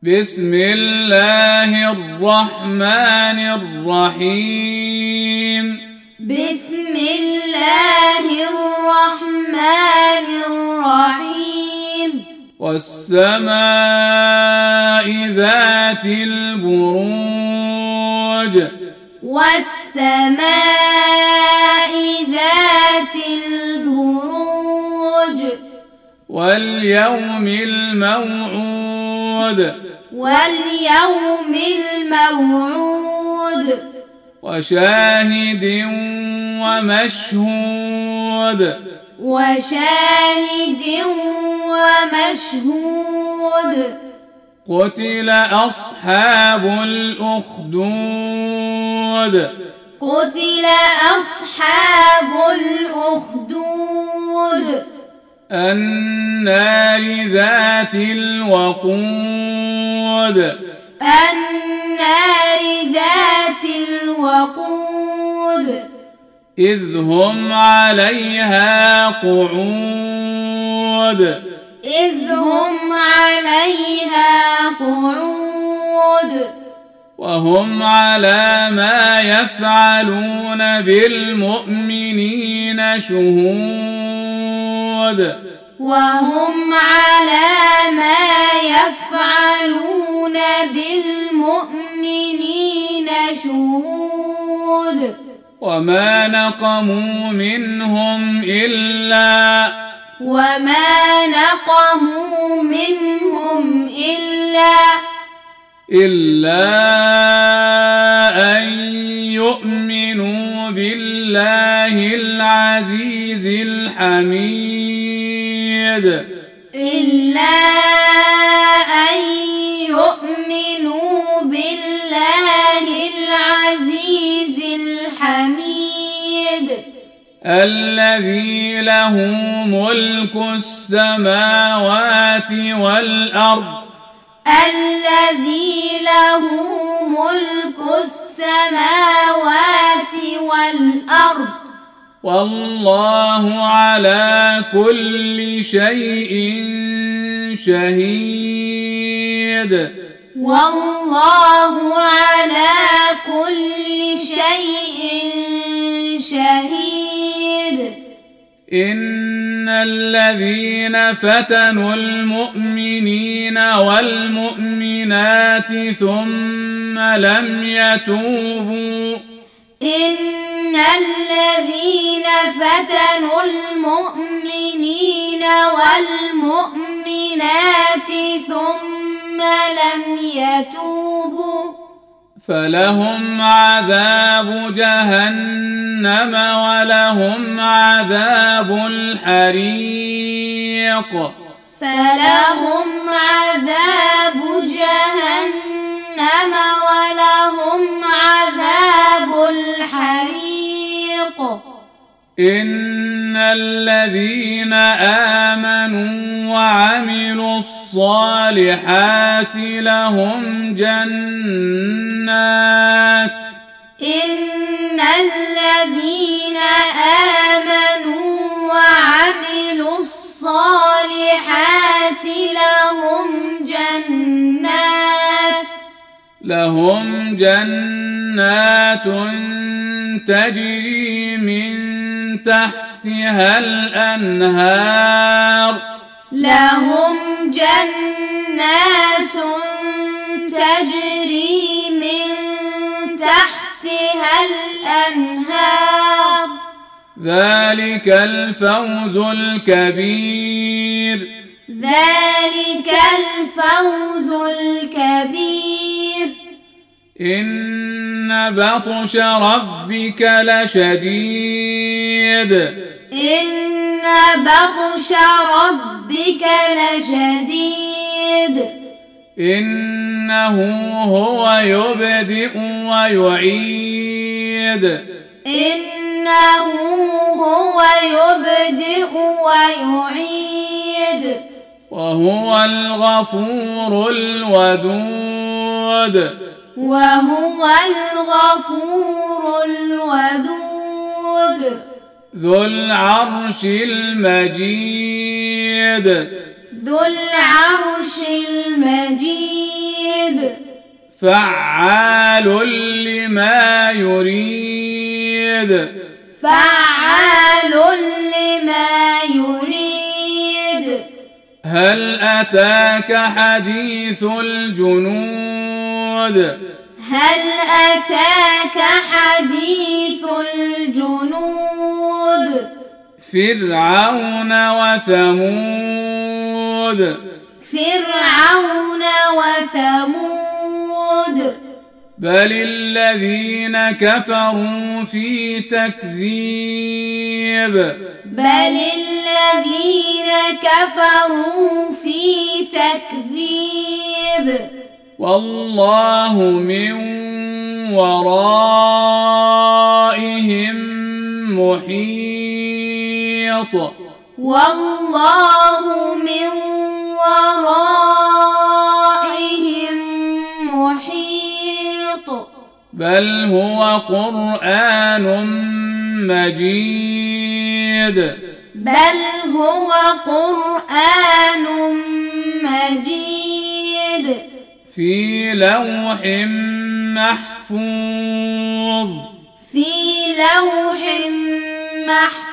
بسم الله الرحمن الرحيم بسم الله الرحمن الرحيم والسماء ذات البروج والسماء ذات البروج واليوم الموعود واليوم الموعود وشاهد ومشهود وشاهد ومشهود قتل أصحاب الأخدود قتل أصحاب الأخدود النار ذات الوقود النار ذات الوقود إذ هم عليها قعود إذ هم عليها قعود وهم على ما يفعلون بالمؤمنين شهود وهم على ما يفعلون بالمؤمنين شهود وما نقموا منهم إلا أن يؤمنوا بالله العزيز الحميد إلا أن يؤمنوا بالله العزيز الحميد الذي له ملك السماوات والأرض الذي له ملك السماوات والأرض والله على كل شيء شهيد والله على كل شيء شهيد إن الذين فتنوا المؤمنين والمؤمنات ثم لم يتوبوا إن الذين فتنوا المؤمنين والمؤمنات ثم لم يتوبوا فلهم عذاب جهنم ولهم عذاب الحريق فلهم عذاب جهنم ولهم عذاب الحريق إن الذين آمنوا وعملوا الصالحات لهم جنات إن الذين آمنوا وعملوا الصالحات لهم جنات تجري من تحتها الأنهار لهم جنات تجري من تحتها الأنهار ذلك الفوز الكبير ذلك الفوز الكبير إن بطش ربك لشديد إن بطش ربك لشديد إنه هو يبدئ ويعيد إنه هو يبدئ ويعيد وهو الغفور الودود وهو الغفور الودود ذو العرش المجيد ذو العرش المجيد فعال لما يريد فعال لما يريد هل أتاك حديث الجنود هل أتاك حديث الجنود فرعون وثمود فرعون وثمود بل الذين كفروا في تكذيب بل الذين كفروا في تكذيب والله من ورائهم محيط والله من ورائهم محيط بل هو قرآن مجيد بل هو قرآن مجيد في لوح محفوظ في لوح محفوظ